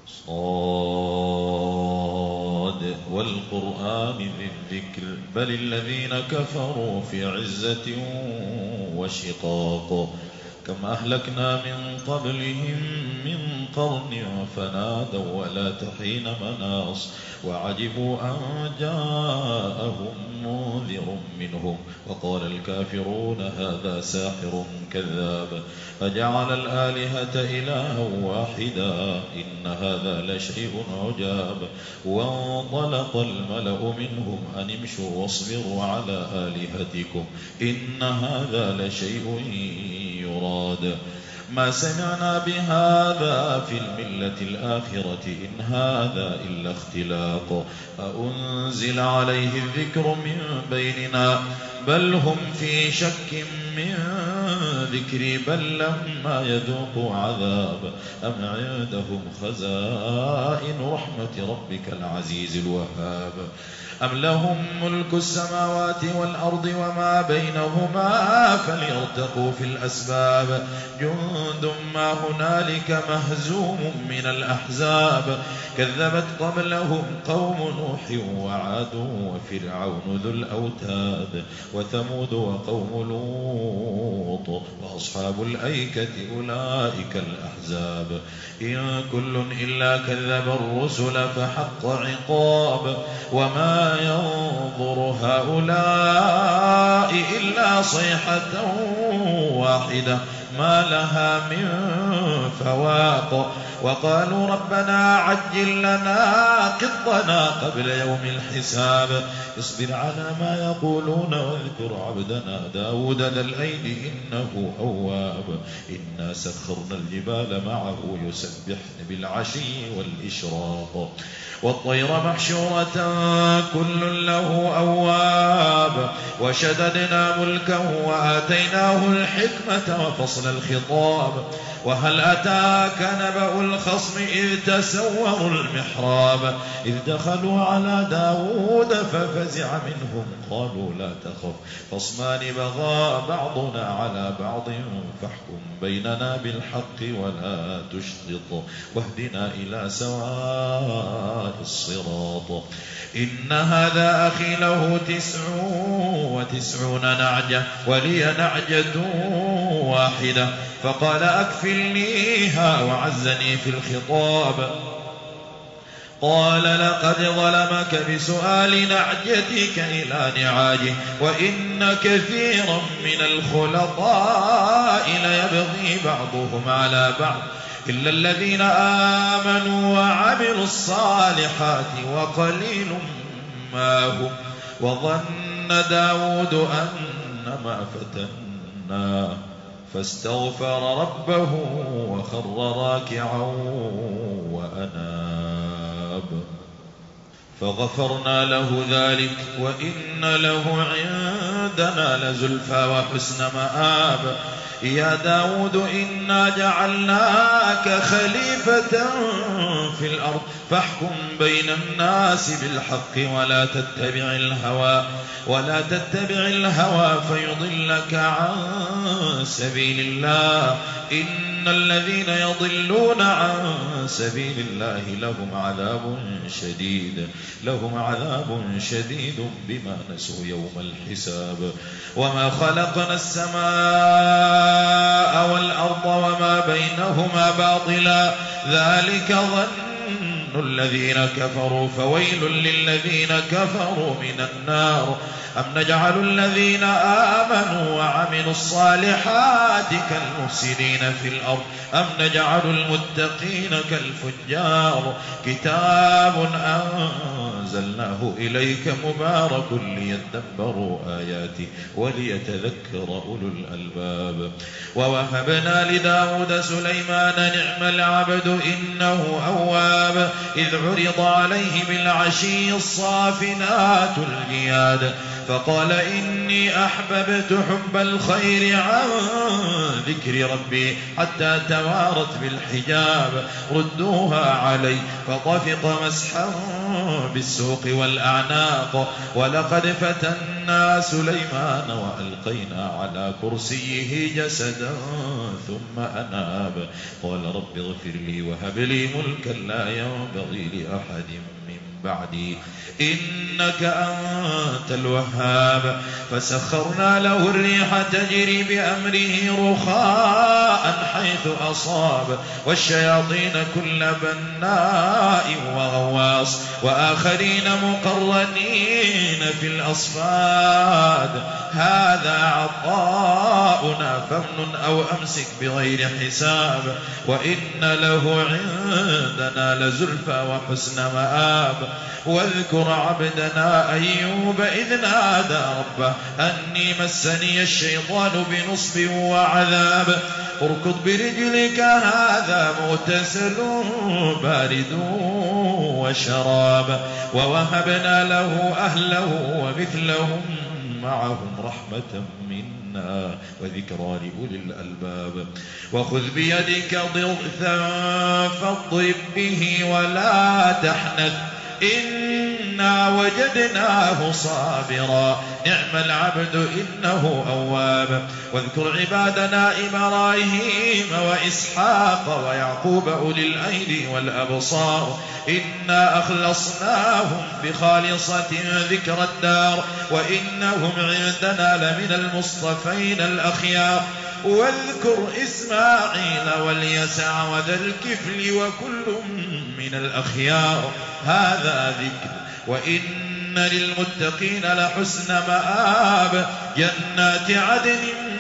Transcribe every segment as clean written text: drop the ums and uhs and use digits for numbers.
صاد والقرآن ذي الذكر بل الذين كفروا في عزة وشقاق كم أهلكنا من قبلهم من قرن فنادوا ولا تحين مناص وعجبوا أن جاءهم منذر منهم وقال الكافرون هذا ساحر كذاب فجعل الآلهة إلها واحدا إن هذا لشيء عجاب وانطلق الملأ منهم أن امشوا واصبروا على آلهتكم إن هذا لشيء يراد ما سمعنا بهذا في الملة الآخرة إن هذا إلا اختلاق أأنزل عليه الذكر من بيننا بل هم في شك من ذكري بل لما يذوقوا عذاب أم عندهم خزائن رحمة ربك العزيز الوهاب أم لهم ملك السماوات والأرض وما بينهما فليرتقوا في الأسباب جند ما هنالك مهزوم من الأحزاب كذبت قبلهم قوم نوح وعاد وفرعون ذو الأوتاد وثمود وقوم لوط وأصحاب الأيكة أولئك الأحزاب إن كل إلا كذب الرسل فحق عقاب وما ينظر هؤلاء إلا صيحة واحدة ما لها من فواق وقالوا ربنا عجل لنا قطنا قبل يوم الحساب اصبر على ما يقولون واذكر عبدنا داود ذا الأيد إنه أواب إنا سخرنا الجبال معه يسبحن بالعشي والإشراق والطير محشورة كل له أواب وشددنا ملكه وآتيناه الحكمة وفصل الخطاب وهل أتاك نبأ الخصم إذ تسوروا المحراب إذ دخلوا على داود ففزع منهم قالوا لا تخف خصمان بغى بعضنا على بعض فاحكم بيننا بالحق ولا تشطط واهدنا إلى سواء الصراط إن هذا أخي له 99 نعجة ولي نعجة واحدة فقال أكفلنيها وعزني في الخطاب قال لقد ظلمك بسؤال نعجتك إلى نعاجه وإن كثيرا من الخلطاء ليبغي بعضهم على بعض إلا الذين آمنوا وعملوا الصالحات وقليل ما هم وظن داود أنما فتناه فاستغفر ربه وخر راكعا وأناب فغفرنا له ذلك وإن له عندنا لزلفى وحسن مآب يا داود إنا جعلناك خليفة في الأرض فاحكم بين الناس بالحق ولا تتبع الهوى فيضلك عن سبيل الله إن الذين يضلون عن سبيل الله لهم عذاب شديد بما نسوا يوم الحساب وما خلقنا السماء والأرض وما بينهما باطلا ذلك ظن الذين كفروا فويل للذين كفروا من النار أم نجعل الذين آمنوا وعملوا الصالحات كالمفسدين في الأرض أم نجعل المتقين كالفجار كتاب أنزلناه إليك مبارك ليدبروا آياته وليتذكر أولو الألباب ووهبنا لداود سليمان نعم العبد إنه أواب إذ عرض عليه بالعشي الصافنات الجياد فقال إني أحببت حب الخير عن ذكر ربي حتى توارت بالحجاب ردوها علي. فطفق مسحا بالسوق والأعناق. ولقد فتنا سليمان وألقينا على كرسيه جسدا ثم أناب. قال رب اغفر لي وهب لي ملكا لا ينبغي لأحد من بعدي إنك أنت الوهاب. فسخرنا له الريح تجري بأمره رخاء حيث أصاب والشياطين كل بناء وغواص وآخرين مقرنين في الأصفاد. هذا عطاؤنا فامنن أو أمسك بغير حساب وإن له عندنا لزلفى وحسن مآب. واذكر عبدنا أيوب إذ نادى ربه أني مسني الشيطان بنصب وعذاب. اركض برجلك هذا مغتسل بارد وشراب. ووهبنا له أهله ومثلهم معهم رحمة منا وذكرى لأولي الألباب. وخذ بيدك ضغثا فاضرب به ولا تحنث إنا وجدناه صابرا نعم العبد إنه أواب. واذكر عبادنا إبراهيم وإسحاق ويعقوب أولي الأيدي والأبصار إنا أخلصناهم بخالصة ذكر الدار وإنهم عندنا لمن المصطفين الأخيار. واذكر إسماعيل واليسع وذا الكفل وكل من الأخيار هذا ذكر. وإن للمتقين لحسن مآب جنات عدن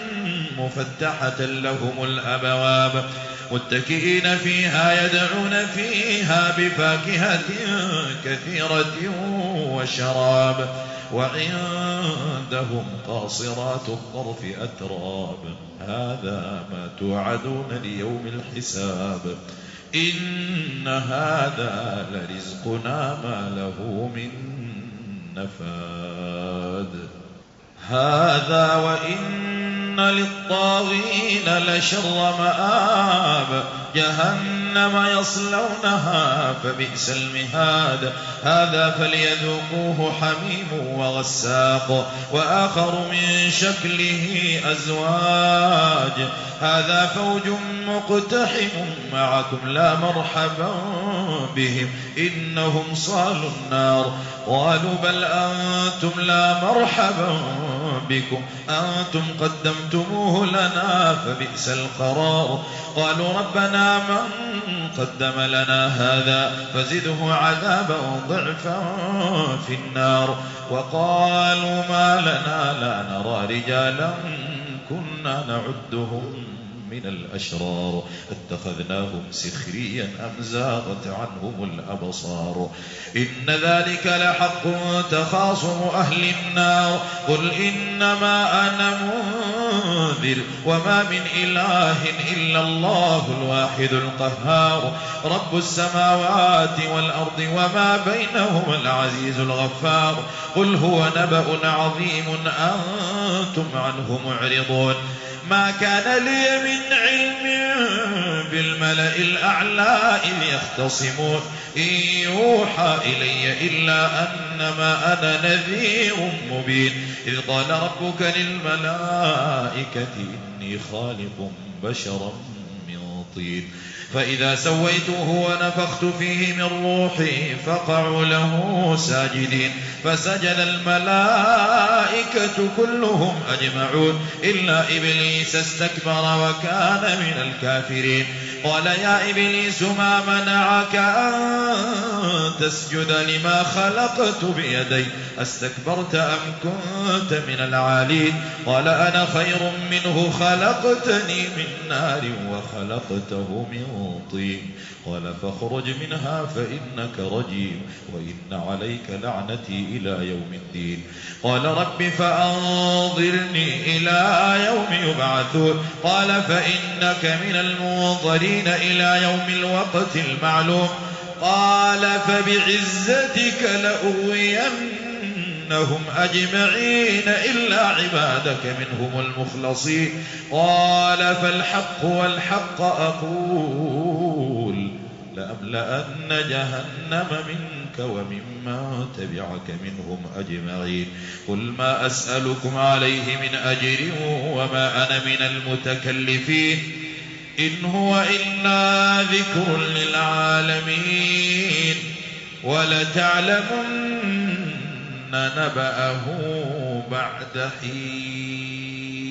مفتحة لهم الأبواب متكئين فيها يدعون فيها بفاكهة كثيرة وشراب. وعندهم قاصرات الطرف أتراب هذا ما توعدون ليوم الحساب. إن هذا لرزقنا ما له من نفاد. هذا وإن للطاغين لشر مآب جهنم يصلونها فبئس المهاد. هذا فليذوقوه حميم وغساق وآخر من شكله أزواج. هذا فوج مقتحم معكم لا مرحبا بهم إنهم صالوا النار. قالوا بل أنتم لا مرحبا بكم أنتم قدمتموه لنا فبئس القرار. قالوا ربنا من قدم لنا هذا فزده عذابا ضعفا في النار. وقالوا ما لنا لا نرى رجالا كنا نعدهم من الأشرار اتخذناهم سخريا أم زاغت عنهم الأبصار. إن ذلك لحق تخاصم أهل النار. قل إنما أنا منذر وما من إله إلا الله الواحد القهار رب السماوات والأرض وما بينهما العزيز الغفار. قل هو نبأ عظيم أنتم عنه معرضون. ما كان لي من علم بالملأ الأعلى إذ يختصمون إن يوحى إلي إلا أنما أنا نذير مبين. إذ قال ربك للملائكة إني خالق بشرا من طين فإذا سويته ونفخت فيه من روحي فقعوا له ساجدين. فسجد الملائكة كلهم أجمعون إلا إبليس استكبر وكان من الكافرين. قال يا إبليس ما منعك أن تسجد لما خلقت بيدي أستكبرت أم كنت من العالين. قال أنا خير منه خلقتني من نار وخلقته من طين. قال فاخرج منها فإنك رجيم وإن عليك لعنتي إلى يوم الدين. قال رب فأنظرني إلى يوم يبعثون. قال فإنك من المنظرين إلى يوم الوقت المعلوم. قال فبعزتك لأغوينهم لأغوينهم أجمعين إلا عبادك منهم المخلصين قال فالحق والحق أقول لأملأن جهنم منك وممن تبعك منهم أجمعين قل ما أسألكم عليه من أجر وما أنا من المتكلفين إن هو إلا ذكر للعالمين ولتعلمن نبأه بعد حين.